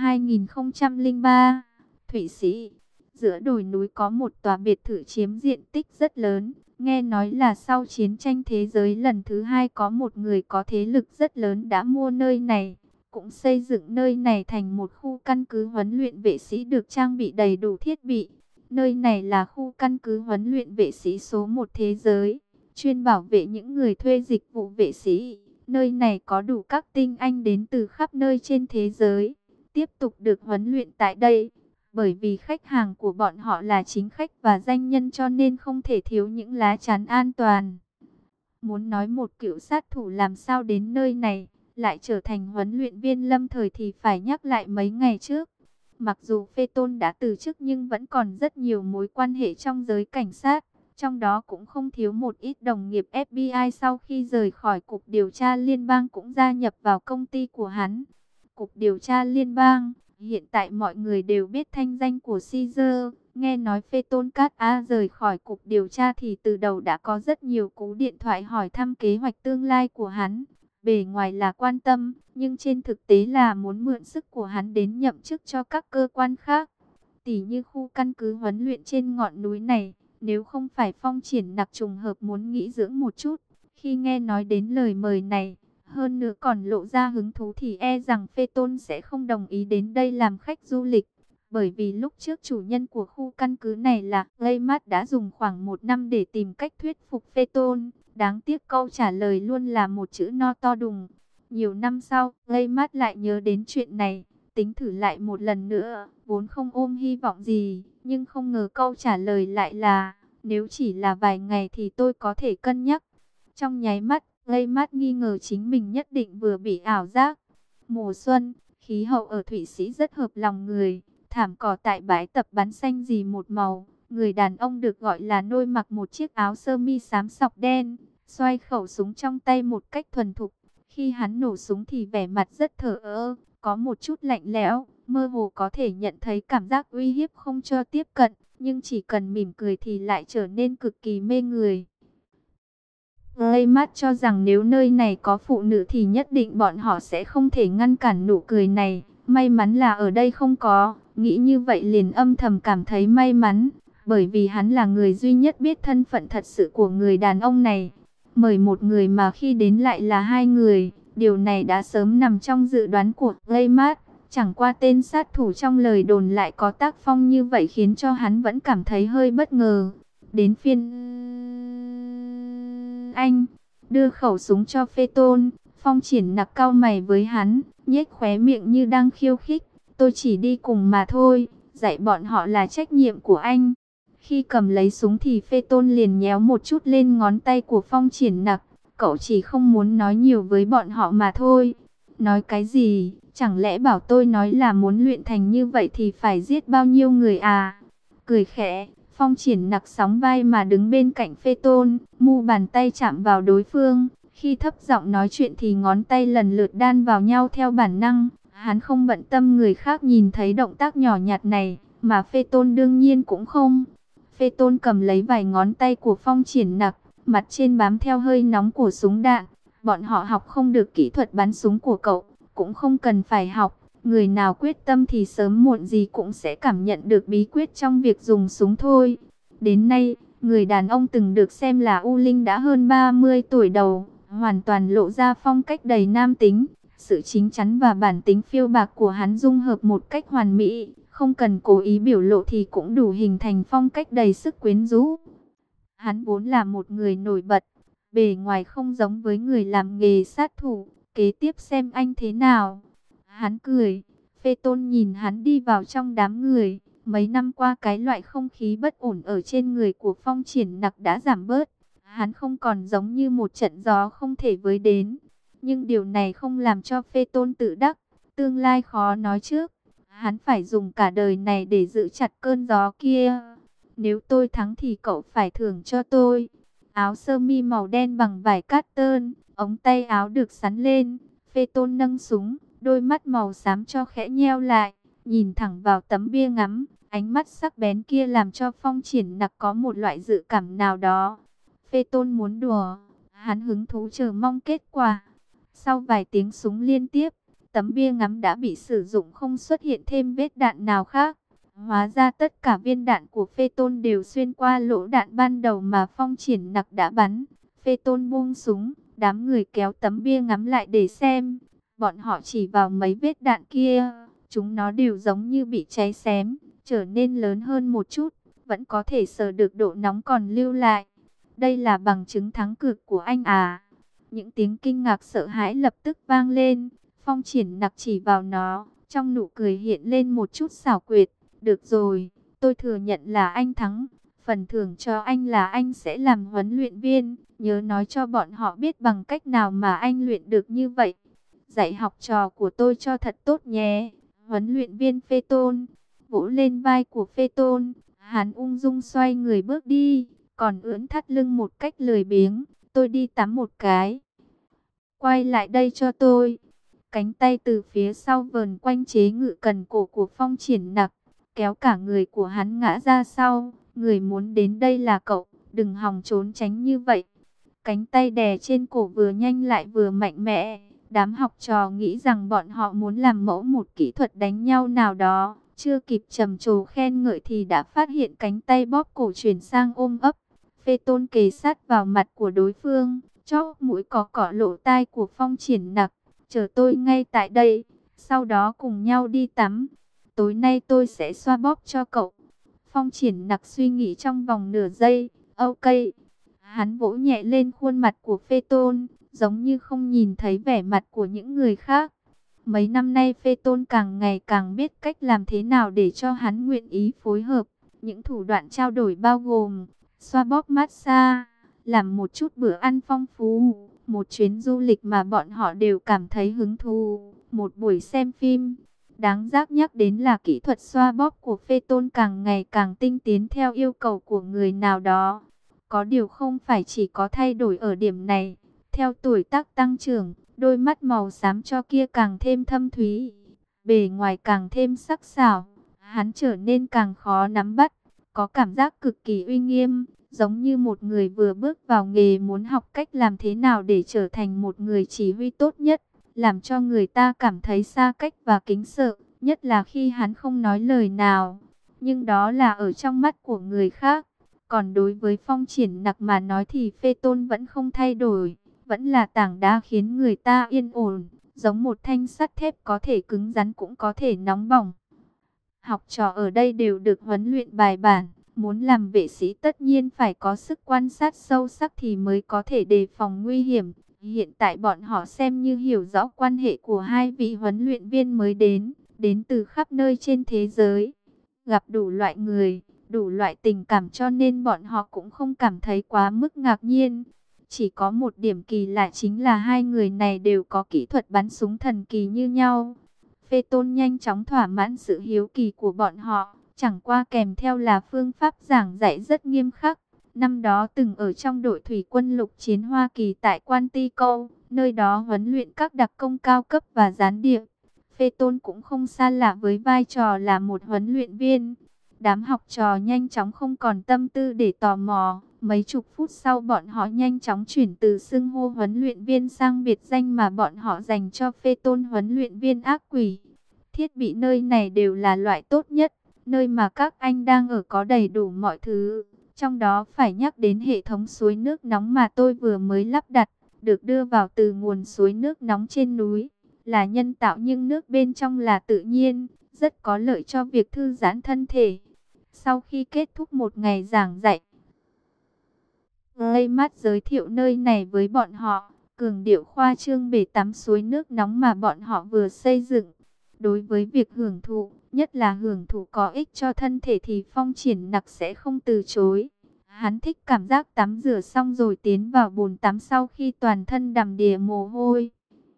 2003, Thụy Sĩ, giữa đồi núi có một tòa biệt thự chiếm diện tích rất lớn. Nghe nói là sau chiến tranh thế giới lần thứ hai có một người có thế lực rất lớn đã mua nơi này, cũng xây dựng nơi này thành một khu căn cứ huấn luyện vệ sĩ được trang bị đầy đủ thiết bị. Nơi này là khu căn cứ huấn luyện vệ sĩ số 1 thế giới, chuyên bảo vệ những người thuê dịch vụ vệ sĩ. Nơi này có đủ các tinh anh đến từ khắp nơi trên thế giới, tiếp tục được huấn luyện tại đây. Bởi vì khách hàng của bọn họ là chính khách và danh nhân cho nên không thể thiếu những lá chắn an toàn. Muốn nói một cựu sát thủ làm sao đến nơi này, lại trở thành huấn luyện viên lâm thời thì phải nhắc lại mấy ngày trước. Mặc dù Phê Tôn đã từ chức nhưng vẫn còn rất nhiều mối quan hệ trong giới cảnh sát. Trong đó cũng không thiếu một ít đồng nghiệp FBI sau khi rời khỏi Cục Điều tra Liên bang cũng gia nhập vào công ty của hắn. Cục Điều tra Liên bang, hiện tại mọi người đều biết thanh danh của Caesar. Nghe nói Phê Tôn Cát A rời khỏi Cục Điều tra thì từ đầu đã có rất nhiều cú điện thoại hỏi thăm kế hoạch tương lai của hắn. Bề ngoài là quan tâm, nhưng trên thực tế là muốn mượn sức của hắn đến nhậm chức cho các cơ quan khác. Tỉ như khu căn cứ huấn luyện trên ngọn núi này, nếu không phải Phong Triển Nặc trùng hợp muốn nghỉ dưỡng một chút, khi nghe nói đến lời mời này, hơn nữa còn lộ ra hứng thú thì e rằng Phê Tôn sẽ không đồng ý đến đây làm khách du lịch. Bởi vì lúc trước chủ nhân của khu căn cứ này là Glaymart đã dùng khoảng 1 năm để tìm cách thuyết phục Phê Tôn. Đáng tiếc câu trả lời luôn là một chữ no to đùng. Nhiều năm sau, Glaymart lại nhớ đến chuyện này, tính thử lại một lần nữa, vốn không ôm hy vọng gì, nhưng không ngờ câu trả lời lại là, nếu chỉ là vài ngày thì tôi có thể cân nhắc. Trong nháy mắt, Glaymart nghi ngờ chính mình nhất định vừa bị ảo giác. Mùa xuân, khí hậu ở Thụy Sĩ rất hợp lòng người, thảm cỏ tại bãi tập bắn xanh gì một màu. Người đàn ông được gọi là Nôi mặc một chiếc áo sơ mi xám sọc đen, xoay khẩu súng trong tay một cách thuần thục. Khi hắn nổ súng thì vẻ mặt rất thờ ơ, có một chút lạnh lẽo, mơ hồ có thể nhận thấy cảm giác uy hiếp không cho tiếp cận, nhưng chỉ cần mỉm cười thì lại trở nên cực kỳ mê người. Mắt cho rằng nếu nơi này có phụ nữ thì nhất định bọn họ sẽ không thể ngăn cản nụ cười này. May mắn là ở đây không có, nghĩ như vậy liền âm thầm cảm thấy may mắn, bởi vì hắn là người duy nhất biết thân phận thật sự của người đàn ông này. Mời một người mà khi đến lại là hai người, điều này đã sớm nằm trong dự đoán của Glaymart. Chẳng qua tên sát thủ trong lời đồn lại có tác phong như vậy khiến cho hắn vẫn cảm thấy hơi bất ngờ. Đến phiên anh đưa khẩu súng cho Phê Tôn, Phong Triển Nặc cau mày với hắn, nhếch khóe miệng như đang khiêu khích. Tôi chỉ đi cùng mà thôi, dạy bọn họ là trách nhiệm của anh. Khi cầm lấy súng thì Phê Tôn liền nhéo một chút lên ngón tay của Phong Triển Nặc. Cậu chỉ không muốn nói nhiều với bọn họ mà thôi. Nói cái gì? Chẳng lẽ bảo tôi nói là muốn luyện thành như vậy thì phải giết bao nhiêu người à? Cười khẽ, Phong Triển Nặc sóng vai mà đứng bên cạnh Phê Tôn, mu bàn tay chạm vào đối phương. Khi thấp giọng nói chuyện thì ngón tay lần lượt đan vào nhau theo bản năng. Hắn không bận tâm người khác nhìn thấy động tác nhỏ nhặt này, mà Phê Tôn đương nhiên cũng không. Phê Tôn cầm lấy vài ngón tay của Phong Triển Nặc, mặt trên bám theo hơi nóng của súng đạn. Bọn họ học không được kỹ thuật bắn súng của cậu, cũng không cần phải học. Người nào quyết tâm thì sớm muộn gì cũng sẽ cảm nhận được bí quyết trong việc dùng súng thôi. Đến nay, người đàn ông từng được xem là U Linh đã hơn 30 tuổi đầu, hoàn toàn lộ ra phong cách đầy nam tính. Sự chín chắn và bản tính phiêu bạc của hắn dung hợp một cách hoàn mỹ, không cần cố ý biểu lộ thì cũng đủ hình thành phong cách đầy sức quyến rũ. Hắn vốn là một người nổi bật, bề ngoài không giống với người làm nghề sát thủ. Kế tiếp xem anh thế nào. Hắn cười. Phê Tôn nhìn hắn đi vào trong đám người. Mấy năm qua cái loại không khí bất ổn ở trên người của Phong Triển Nặc đã giảm bớt. Hắn không còn giống như một trận gió không thể với đến. Nhưng điều này không làm cho Phê Tôn tự đắc. Tương lai khó nói trước. Hắn phải dùng cả đời này để giữ chặt cơn gió kia. Nếu tôi thắng thì cậu phải thưởng cho tôi. Áo sơ mi màu đen bằng vải cát tơn, ống tay áo được sắn lên. Phê Tôn nâng súng, đôi mắt màu xám cho khẽ nheo lại, nhìn thẳng vào tấm bia ngắm. Ánh mắt sắc bén kia làm cho Phong Triển Nặc có một loại dự cảm nào đó. Phê Tôn muốn đùa, hắn hứng thú chờ mong kết quả. Sau vài tiếng súng liên tiếp, tấm bia ngắm đã bị sử dụng, không xuất hiện thêm vết đạn nào khác. Hóa ra tất cả viên đạn của Phê Tôn đều xuyên qua lỗ đạn ban đầu mà Phong Triển Nặc đã bắn. Phê Tôn buông súng, đám người kéo tấm bia ngắm lại để xem. Bọn họ chỉ vào mấy vết đạn kia, chúng nó đều giống như bị cháy xém, trở nên lớn hơn một chút, vẫn có thể sờ được độ nóng còn lưu lại. Đây là bằng chứng thắng cực của anh à? Những tiếng kinh ngạc sợ hãi lập tức vang lên. Phong Triển Nặc chỉ vào nó, trong nụ cười hiện lên một chút xảo quyệt. Được rồi, tôi thừa nhận là anh thắng. Phần thưởng cho anh là anh sẽ làm huấn luyện viên. Nhớ nói cho bọn họ biết bằng cách nào mà anh luyện được như vậy. Dạy học trò của tôi cho thật tốt nhé. Huấn luyện viên Phê Tôn vỗ lên vai của Phê Tôn. Hắn ung dung xoay người bước đi, còn ưỡn thắt lưng một cách lười biếng. Tôi đi tắm một cái. Quay lại đây cho tôi. Cánh tay từ phía sau vờn quanh chế ngự cần cổ của Phong Triển Nặc, kéo cả người của hắn ngã ra sau. Người muốn đến đây là cậu, đừng hòng trốn tránh như vậy. Cánh tay đè trên cổ vừa nhanh lại vừa mạnh mẽ. Đám học trò nghĩ rằng bọn họ muốn làm mẫu một kỹ thuật đánh nhau nào đó. Chưa kịp trầm trồ khen ngợi thì đã phát hiện cánh tay bóp cổ chuyển sang ôm ấp. Phê Tôn kề sát vào mặt của đối phương, chóp mũi cọ lỗ tai của Phong Triển Nặc. Chờ tôi ngay tại đây, sau đó cùng nhau đi tắm. Tối nay tôi sẽ xoa bóp cho cậu. Phong Triển Nặc suy nghĩ trong vòng nửa giây. Ok. Hắn vỗ nhẹ lên khuôn mặt của Phê Tôn, giống như không nhìn thấy vẻ mặt của những người khác. Mấy năm nay Phê Tôn càng ngày càng biết cách làm thế nào để cho hắn nguyện ý phối hợp. Những thủ đoạn trao đổi bao gồm xoa bóp massage, làm một chút bữa ăn phong phú, một chuyến du lịch mà bọn họ đều cảm thấy hứng thú, một buổi xem phim. Đáng giác nhắc đến là kỹ thuật xoa bóp của Phê Tôn càng ngày càng tinh tiến theo yêu cầu của người nào đó. Có điều không phải chỉ có thay đổi ở điểm này. Theo tuổi tác tăng trưởng, đôi mắt màu xám cho kia càng thêm thâm thúy, bề ngoài càng thêm sắc sảo, hắn trở nên càng khó nắm bắt, có cảm giác cực kỳ uy nghiêm, giống như một người vừa bước vào nghề muốn học cách làm thế nào để trở thành một người chỉ huy tốt nhất, làm cho người ta cảm thấy xa cách và kính sợ, nhất là khi hắn không nói lời nào. Nhưng đó là ở trong mắt của người khác. Còn đối với Phong Triển Nặc mà nói thì Phê Tôn vẫn không thay đổi, vẫn là tảng đá khiến người ta yên ổn, giống một thanh sắt thép có thể cứng rắn cũng có thể nóng bỏng. Học trò ở đây đều được huấn luyện bài bản, muốn làm vệ sĩ tất nhiên phải có sức quan sát sâu sắc thì mới có thể đề phòng nguy hiểm. Hiện tại bọn họ xem như hiểu rõ quan hệ của hai vị huấn luyện viên mới đến từ khắp nơi trên thế giới, gặp đủ loại người, đủ loại tình cảm cho nên bọn họ cũng không cảm thấy quá mức ngạc nhiên. Chỉ có một điểm kỳ lạ chính là hai người này đều có kỹ thuật bắn súng thần kỳ như nhau. Phê Tôn nhanh chóng thỏa mãn sự hiếu kỳ của bọn họ, chẳng qua kèm theo là phương pháp giảng dạy rất nghiêm khắc. Năm đó từng ở trong đội thủy quân lục chiến Hoa Kỳ tại Quantico, nơi đó huấn luyện các đặc công cao cấp và gián điệp. Phê Tôn cũng không xa lạ với vai trò là một huấn luyện viên. Đám học trò nhanh chóng không còn tâm tư để tò mò. Mấy chục phút sau bọn họ nhanh chóng chuyển từ xưng hô huấn luyện viên sang biệt danh mà bọn họ dành cho Phê Tôn, huấn luyện viên ác quỷ. Thiết bị nơi này đều là loại tốt nhất, nơi mà các anh đang ở có đầy đủ mọi thứ. Trong đó phải nhắc đến hệ thống suối nước nóng mà tôi vừa mới lắp đặt, được đưa vào từ nguồn suối nước nóng trên núi. Là nhân tạo nhưng nước bên trong là tự nhiên, rất có lợi cho việc thư giãn thân thể. Sau khi kết thúc một ngày giảng dạy, Laymat giới thiệu nơi này với bọn họ, cường điệu khoa trương bể tắm suối nước nóng mà bọn họ vừa xây dựng. Đối với việc hưởng thụ, nhất là hưởng thụ có ích cho thân thể thì Phong Triển Nặc sẽ không từ chối. Hắn thích cảm giác tắm rửa xong rồi tiến vào bồn tắm sau khi toàn thân đầm đìa mồ hôi.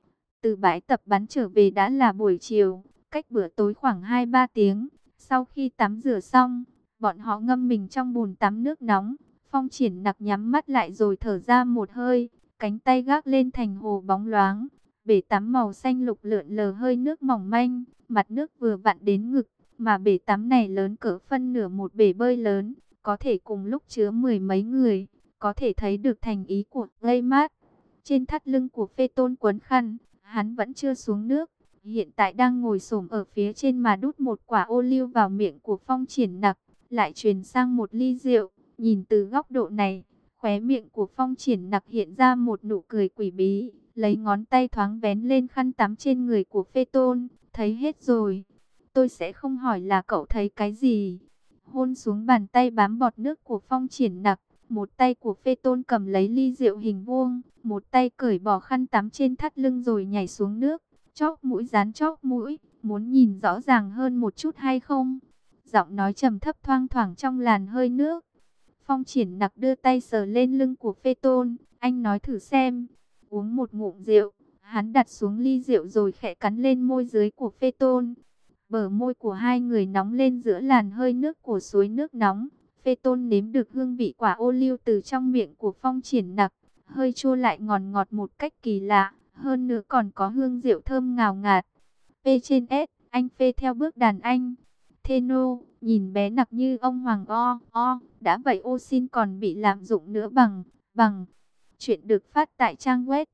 Từ bãi tập bắn trở về đã là buổi chiều, cách bữa tối khoảng 2-3 tiếng. Sau khi tắm rửa xong, bọn họ ngâm mình trong bồn tắm nước nóng. Phong Triển Nặc nhắm mắt lại rồi thở ra một hơi, cánh tay gác lên thành hồ bóng loáng. Bể tắm màu xanh lục lượn lờ hơi nước mỏng manh, mặt nước vừa vặn đến ngực, mà bể tắm này lớn cỡ phân nửa một bể bơi lớn, có thể cùng lúc chứa mười mấy người, có thể thấy được thành ý của Laymat. Trên thắt lưng của Phê Tôn quấn khăn, hắn vẫn chưa xuống nước, hiện tại đang ngồi xổm ở phía trên mà đút một quả ô liu vào miệng của Phong Triển Nặc, lại truyền sang một ly rượu. Nhìn từ góc độ này, khóe miệng của Phong Triển Nặc hiện ra một nụ cười quỷ bí, lấy ngón tay thoáng vén lên khăn tắm trên người của Phê Tôn, thấy hết rồi. Tôi sẽ không hỏi là cậu thấy cái gì. Hôn xuống bàn tay bám bọt nước của Phong Triển Nặc, một tay của Phê Tôn cầm lấy ly rượu hình vuông, một tay cởi bỏ khăn tắm trên thắt lưng rồi nhảy xuống nước, chóp mũi dán chóp mũi, muốn nhìn rõ ràng hơn một chút hay không? Giọng nói trầm thấp thoang thoảng trong làn hơi nước. Phong Triển Nặc đưa tay sờ lên lưng của Phê Tôn, anh nói thử xem. Uống một ngụm rượu, hắn đặt xuống ly rượu rồi khẽ cắn lên môi dưới của Phê Tôn. Bờ môi của hai người nóng lên giữa làn hơi nước của suối nước nóng. Phê Tôn nếm được hương vị quả ô liu từ trong miệng của Phong Triển Nặc, hơi chua lại ngọt ngọt một cách kỳ lạ, hơn nữa còn có hương rượu thơm ngào ngạt. P trên S, anh Phê theo bước đàn anh. Theno, nhìn bé Nặc như ông Hoàng đã vậy ô xin còn bị lạm dụng nữa bằng. Chuyện được phát tại trang web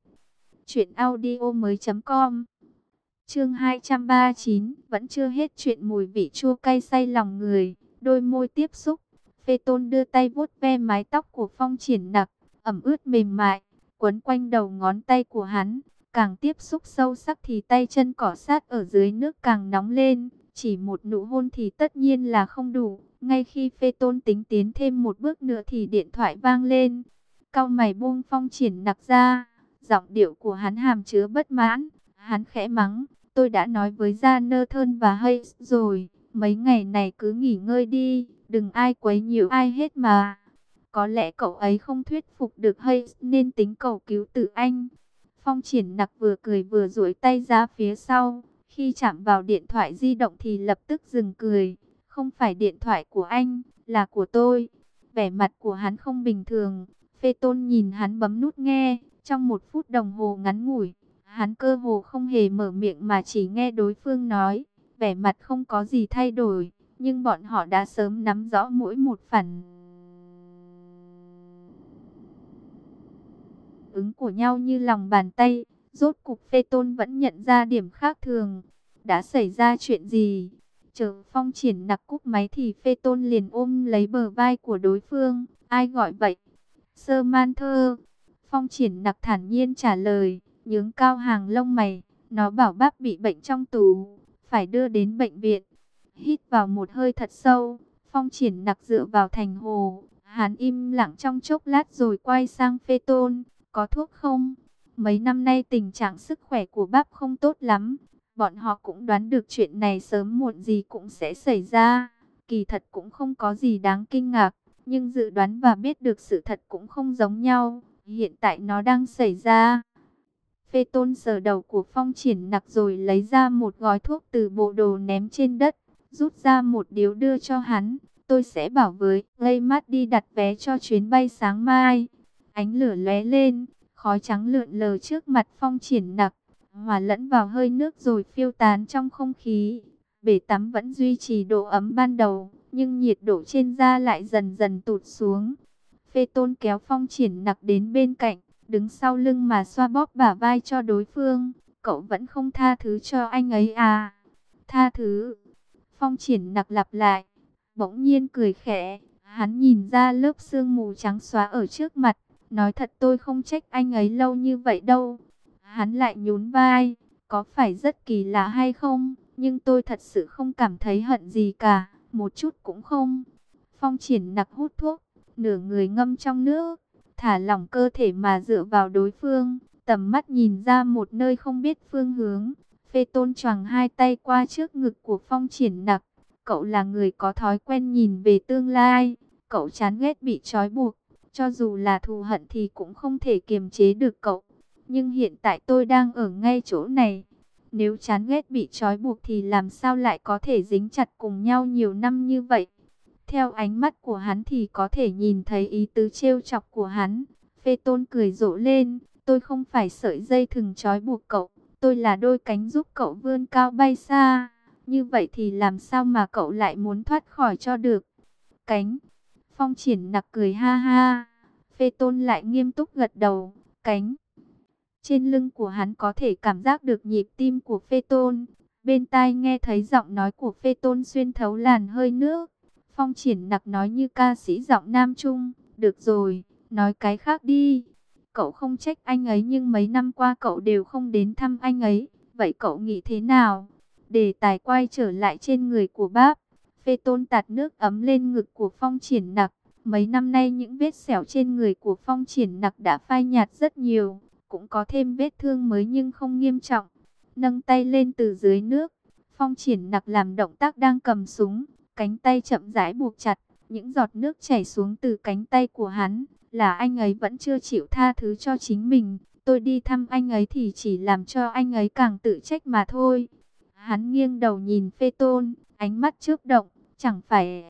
truyệnaudiomoi.com. Chương 239, vẫn chưa hết chuyện mùi vị chua cay say lòng người, đôi môi tiếp xúc. Phê Tôn đưa tay vuốt ve mái tóc của Phong Triển Nặc, ẩm ướt mềm mại, quấn quanh đầu ngón tay của hắn. Càng tiếp xúc sâu sắc thì tay chân cọ sát ở dưới nước càng nóng lên. Chỉ một nụ hôn thì tất nhiên là không đủ. Ngay khi Phê Tôn tính tiến thêm một bước nữa thì điện thoại vang lên. Cau mày buông Phong Triển Nặc ra, giọng điệu của hắn hàm chứa bất mãn. Hắn khẽ mắng, tôi đã nói với Jonathan và Hayes rồi, mấy ngày này cứ nghỉ ngơi đi, đừng ai quấy nhiễu ai hết mà. Có lẽ cậu ấy không thuyết phục được Hayes nên tính cầu cứu từ anh. Phong Triển Nặc vừa cười vừa duỗi tay ra phía sau, khi chạm vào điện thoại di động thì lập tức dừng cười. Không phải điện thoại của anh, là của tôi. Vẻ mặt của hắn không bình thường. Phê Tôn nhìn hắn bấm nút nghe, trong một phút đồng hồ ngắn ngủi, Hắn cơ hồ không hề mở miệng mà chỉ nghe đối phương nói, vẻ mặt không có gì thay đổi, nhưng bọn họ đã sớm nắm rõ mỗi một phản ứng của nhau như lòng bàn tay. Rốt cục Phê Tôn vẫn nhận ra điểm khác thường. Đã xảy ra chuyện gì? Chờ Phong Triển Nặc cúp máy thì Phê Tôn liền ôm lấy bờ vai của đối phương. Ai gọi vậy? Sơ Man Thơ. Phong Triển Nặc thản nhiên trả lời, nhướng cao hàng lông mày. Nó bảo bác bị bệnh trong tủ, phải đưa đến bệnh viện. Hít vào một hơi thật sâu, Phong Triển Nặc dựa vào thành hồ. Hắn im lặng trong chốc lát rồi quay sang Phê Tôn. Có thuốc không? Mấy năm nay tình trạng sức khỏe của bác không tốt lắm. Bọn họ cũng đoán được chuyện này sớm muộn gì cũng sẽ xảy ra. Kỳ thật cũng không có gì đáng kinh ngạc. Nhưng dự đoán và biết được sự thật cũng không giống nhau. Hiện tại nó đang xảy ra. Phê Tôn sờ đầu của Phong Triển Nặc rồi lấy ra một gói thuốc từ bộ đồ ném trên đất. Rút ra một điếu đưa cho hắn. Tôi sẽ bảo với Glaymart đi đặt vé cho chuyến bay sáng mai. Ánh lửa lóe lên, khói trắng lượn lờ trước mặt Phong Triển Nặc, hòa lẫn vào hơi nước rồi phiêu tán trong không khí. Bể tắm vẫn duy trì độ ấm ban đầu, nhưng nhiệt độ trên da lại dần dần tụt xuống. Phê Tôn kéo Phong Triển Nặc đến bên cạnh, đứng sau lưng mà xoa bóp bả vai cho đối phương. Cậu vẫn không tha thứ cho anh ấy à? Tha thứ? Phong Triển Nặc lặp lại, bỗng nhiên cười khẽ. Hắn nhìn ra lớp sương mù trắng xóa ở trước mặt. Nói thật tôi không trách anh ấy lâu như vậy đâu. Hắn lại nhún vai. Có phải rất kỳ lạ hay không? Nhưng tôi thật sự không cảm thấy hận gì cả. Một chút cũng không. Phong Triển Nặc hút thuốc, nửa người ngâm trong nước, thả lỏng cơ thể mà dựa vào đối phương. Tầm mắt nhìn ra một nơi không biết phương hướng. Phê Tôn choàng hai tay qua trước ngực của Phong Triển Nặc. Cậu là người có thói quen nhìn về tương lai. Cậu chán ghét bị trói buộc. Cho dù là thù hận thì cũng không thể kiềm chế được cậu. Nhưng hiện tại tôi đang ở ngay chỗ này. Nếu chán ghét bị trói buộc thì làm sao lại có thể dính chặt cùng nhau nhiều năm như vậy? Theo ánh mắt của hắn thì có thể nhìn thấy ý tứ trêu chọc của hắn. Phê Tôn cười rộ lên. Tôi không phải sợi dây thừng trói buộc cậu. Tôi là đôi cánh giúp cậu vươn cao bay xa. Như vậy thì làm sao mà cậu lại muốn thoát khỏi cho được? Cánh. Phong Triển Nặc cười ha ha. Phê Tôn lại nghiêm túc gật đầu. Cánh. Trên lưng của hắn có thể cảm giác được nhịp tim của Phê Tôn. Bên tai nghe thấy giọng nói của Phê Tôn xuyên thấu làn hơi nước. Phong Triển Nặc nói như ca sĩ giọng nam trung. Được rồi, nói cái khác đi. Cậu không trách anh ấy nhưng mấy năm qua cậu đều không đến thăm anh ấy. Vậy cậu nghĩ thế nào? Đề tài quay trở lại trên người của bác. Phê Tôn tạt nước ấm lên ngực của Phong Triển Nặc. Mấy năm nay những vết sẹo trên người của Phong Triển Nặc đã phai nhạt rất nhiều. Cũng có thêm vết thương mới nhưng không nghiêm trọng. Nâng tay lên từ dưới nước. Phong Triển Nặc làm động tác đang cầm súng. Cánh tay chậm rãi buộc chặt. Những giọt nước chảy xuống từ cánh tay của hắn. Là anh ấy vẫn chưa chịu tha thứ cho chính mình. Tôi đi thăm anh ấy thì chỉ làm cho anh ấy càng tự trách mà thôi. Hắn nghiêng đầu nhìn Phê Tôn. Ánh mắt chớp động. Chẳng phải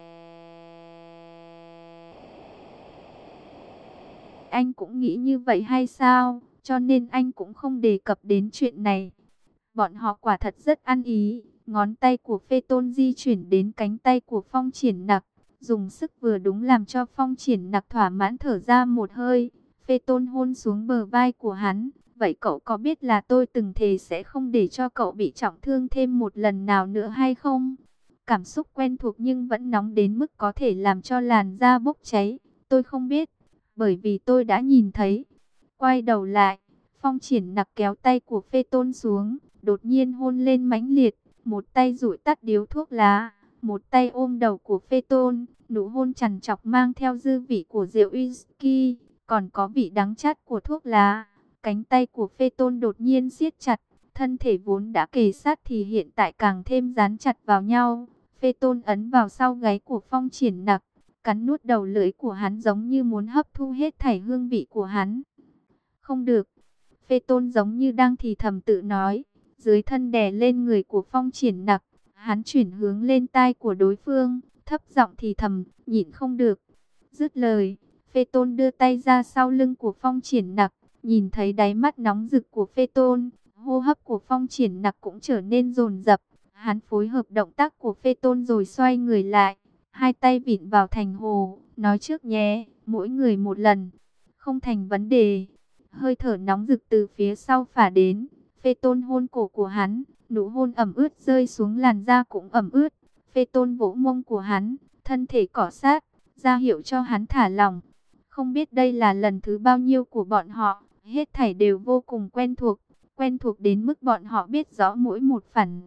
anh cũng nghĩ như vậy hay sao? Cho nên anh cũng không đề cập đến chuyện này. Bọn họ quả thật rất ăn ý. Ngón tay của Phê Tôn di chuyển đến cánh tay của Phong Triển Nặc. Dùng sức vừa đúng làm cho Phong Triển Nặc thỏa mãn thở ra một hơi. Phê Tôn hôn xuống bờ vai của hắn. Vậy cậu có biết là tôi từng thề sẽ không để cho cậu bị trọng thương thêm một lần nào nữa hay không? Cảm xúc quen thuộc nhưng vẫn nóng đến mức có thể làm cho làn da bốc cháy. Tôi không biết, bởi vì tôi đã nhìn thấy. Quay đầu lại, Phong Triển Nặc kéo tay của Phê Tôn xuống, đột nhiên hôn lên mãnh liệt, một tay dụi tắt điếu thuốc lá, một tay ôm đầu của Phê Tôn, nụ hôn chằn chọc mang theo dư vị của rượu whisky, còn có vị đắng chát của thuốc lá. Cánh tay của Phê Tôn đột nhiên siết chặt, thân thể vốn đã kề sát thì hiện tại càng thêm dán chặt vào nhau. Phê Tôn ấn vào sau gáy của Phong Triển Nặc, cắn nuốt đầu lưỡi của hắn giống như muốn hấp thu hết thảy hương vị của hắn. Không được. Phê Tôn giống như đang thì thầm tự nói. Dưới thân đè lên người của Phong Triển Nặc, hắn chuyển hướng lên tai của đối phương, thấp giọng thì thầm, nhịn không được. Dứt lời, Phê Tôn đưa tay ra sau lưng của Phong Triển Nặc, nhìn thấy đáy mắt nóng rực của Phê Tôn, Hô hấp của Phong Triển Nặc cũng trở nên dồn dập. Hắn phối hợp động tác của Phê Tôn rồi xoay người lại, hai tay vịn vào thành hồ, nói trước nhé, mỗi người một lần, không thành vấn đề. Hơi thở nóng rực từ phía sau phả đến, Phê Tôn hôn cổ của hắn, nụ hôn ẩm ướt rơi xuống làn da cũng ẩm ướt. Phê Tôn vỗ mông của hắn, thân thể cọ sát, ra hiệu cho hắn thả lỏng. Không biết đây là lần thứ bao nhiêu của bọn họ, hết thảy đều vô cùng quen thuộc đến mức bọn họ biết rõ mỗi một phản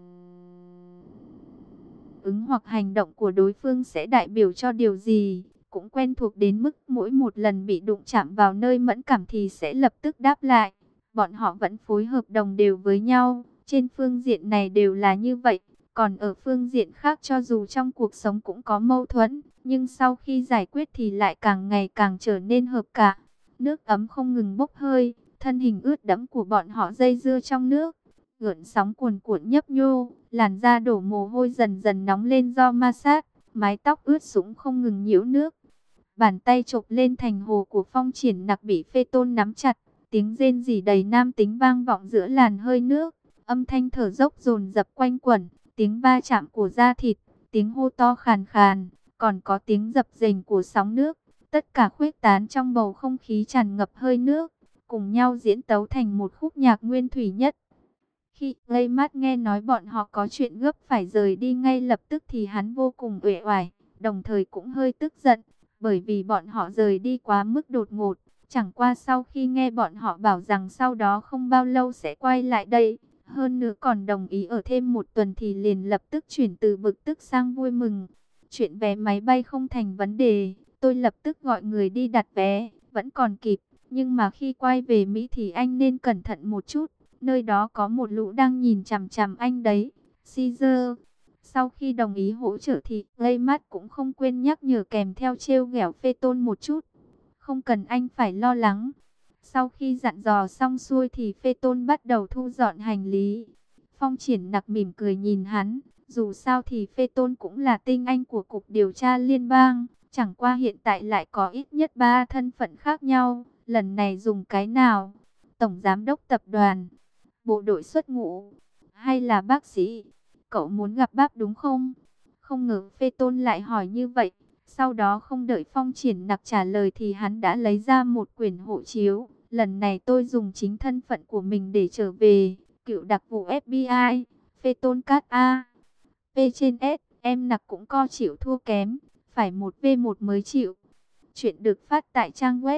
ứng hoặc hành động của đối phương sẽ đại biểu cho điều gì, cũng quen thuộc đến mức mỗi một lần bị đụng chạm vào nơi mẫn cảm thì sẽ lập tức đáp lại. Bọn họ vẫn phối hợp đồng đều với nhau, trên phương diện này đều là như vậy, còn ở phương diện khác cho dù trong cuộc sống cũng có mâu thuẫn, nhưng sau khi giải quyết thì lại càng ngày càng trở nên hợp cả. Nước ấm không ngừng bốc hơi, thân hình ướt đẫm của bọn họ dây dưa trong nước. Gợn sóng cuồn cuộn nhấp nhô, làn da đổ mồ hôi dần dần nóng lên do ma sát, mái tóc ướt sũng không ngừng nhiễu nước. Bàn tay chộp lên thành hồ của Phong Triển Nặc bị Phê Tôn nắm chặt, tiếng rên rỉ đầy nam tính vang vọng giữa làn hơi nước, âm thanh thở dốc dồn dập quanh quẩn, tiếng va chạm của da thịt, tiếng hô to khàn khàn, còn có tiếng dập dềnh của sóng nước, tất cả khuếch tán trong bầu không khí tràn ngập hơi nước, cùng nhau diễn tấu thành một khúc nhạc nguyên thủy nhất. Khi Ngây Mắt nghe nói bọn họ có chuyện gấp phải rời đi ngay lập tức thì hắn vô cùng uể oải, đồng thời cũng hơi tức giận, bởi vì bọn họ rời đi quá mức đột ngột. Chẳng qua sau khi nghe bọn họ bảo rằng sau đó không bao lâu sẽ quay lại đây, hơn nữa còn đồng ý ở thêm một tuần thì liền lập tức chuyển từ bực tức sang vui mừng. Chuyện vé máy bay không thành vấn đề, tôi lập tức gọi người đi đặt vé, vẫn còn kịp, nhưng mà khi quay về Mỹ thì anh nên cẩn thận một chút. Nơi đó có một lũ đang nhìn chằm chằm anh đấy. Caesar. Sau khi đồng ý hỗ trợ thì Ngây Mắt cũng không quên nhắc nhở kèm theo trêu ghẹo Phê Tôn một chút. Không cần anh phải lo lắng. Sau khi dặn dò xong xuôi thì Phê Tôn bắt đầu thu dọn hành lý. Phong Triển Nặc mỉm cười nhìn hắn. Dù sao thì Phê Tôn cũng là tinh anh của Cục Điều tra Liên bang. Chẳng qua hiện tại lại có ít nhất 3 thân phận khác nhau. Lần này dùng cái nào? Tổng Giám đốc Tập đoàn, bộ đội xuất ngũ, hay là bác sĩ? Cậu muốn gặp bác đúng không? Không ngờ Phê Tôn lại hỏi như vậy. Sau đó không đợi Phong Triển Nặc trả lời thì hắn đã lấy ra một quyển hộ chiếu. Lần này tôi dùng chính thân phận của mình để trở về. Cựu đặc vụ FBI, Phê Tôn Cát A. P trên S, em Nặc cũng co chịu thua kém. Phải 1v1 mới chịu. Chuyện được phát tại trang web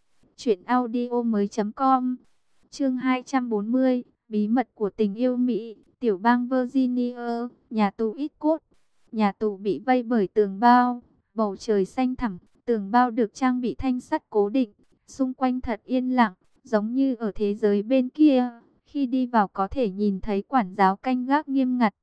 truyệnaudiomoi.com. Chương 240, bí mật của tình yêu Mỹ, tiểu bang Virginia, nhà tù ít cốt. Nhà tù bị vây bởi tường bao, bầu trời xanh thẳm, tường bao được trang bị thanh sắt cố định, xung quanh thật yên lặng, giống như ở thế giới bên kia. Khi đi vào có thể nhìn thấy quản giáo canh gác nghiêm ngặt.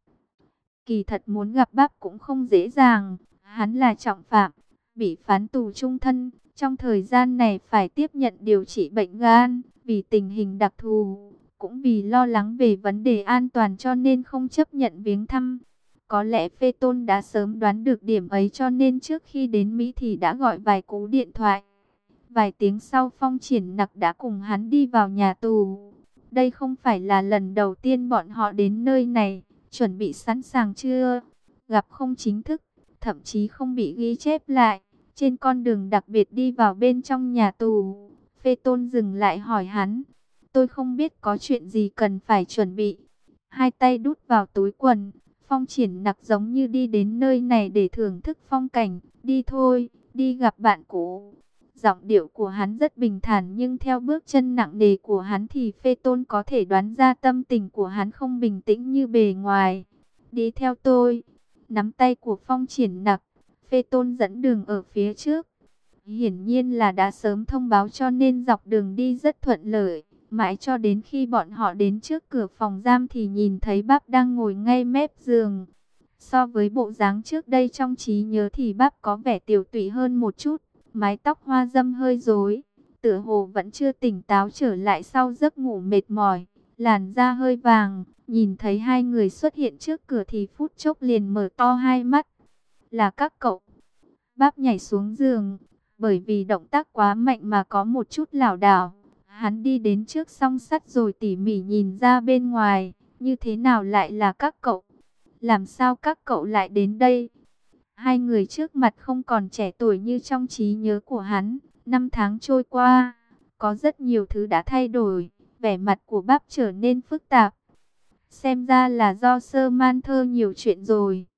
Kỳ thật muốn gặp bác cũng không dễ dàng, hắn là trọng phạm, bị phán tù chung thân, trong thời gian này phải tiếp nhận điều trị bệnh gan, vì tình hình đặc thù, cũng vì lo lắng về vấn đề an toàn cho nên không chấp nhận viếng thăm. Có lẽ Phê Tôn đã sớm đoán được điểm ấy cho nên trước khi đến Mỹ thì đã gọi vài cú điện thoại. Vài tiếng sau Phong Triển Nặc đã cùng hắn đi vào nhà tù. Đây không phải là lần đầu tiên bọn họ đến nơi này, chuẩn bị sẵn sàng chưa? Gặp không chính thức, thậm chí không bị ghi chép lại. Trên con đường đặc biệt đi vào bên trong nhà tù, Phê Tôn dừng lại hỏi hắn. Tôi không biết có chuyện gì cần phải chuẩn bị. Hai tay đút vào túi quần, Phong Triển Nặc giống như đi đến nơi này để thưởng thức phong cảnh. Đi thôi, đi gặp bạn cũ. Giọng điệu của hắn rất bình thản nhưng theo bước chân nặng nề của hắn thì Phê Tôn có thể đoán ra tâm tình của hắn không bình tĩnh như bề ngoài. Đi theo tôi. Nắm tay của Phong Triển Nặc, Phê Tôn dẫn đường ở phía trước. Hiển nhiên là đã sớm thông báo cho nên dọc đường đi rất thuận lợi. Mãi cho đến khi bọn họ đến trước cửa phòng giam thì nhìn thấy Báp đang ngồi ngay mép giường. So với bộ dáng trước đây trong trí nhớ thì Báp có vẻ tiều tụy hơn một chút. Mái tóc hoa dâm hơi rối, tựa hồ vẫn chưa tỉnh táo trở lại sau giấc ngủ mệt mỏi. Làn da hơi vàng, nhìn thấy hai người xuất hiện trước cửa thì phút chốc liền mở to hai mắt. Là các cậu. Báp nhảy xuống giường, bởi vì động tác quá mạnh mà có một chút lảo đảo. Hắn đi đến trước song sắt rồi tỉ mỉ nhìn ra bên ngoài. Như thế nào lại là các cậu? Làm sao các cậu lại đến đây? Hai người trước mặt không còn trẻ tuổi như trong trí nhớ của hắn. Năm tháng trôi qua, có rất nhiều thứ đã thay đổi. Vẻ mặt của Báp trở nên phức tạp. Xem ra là do Sơ Man Thơ nhiều chuyện rồi.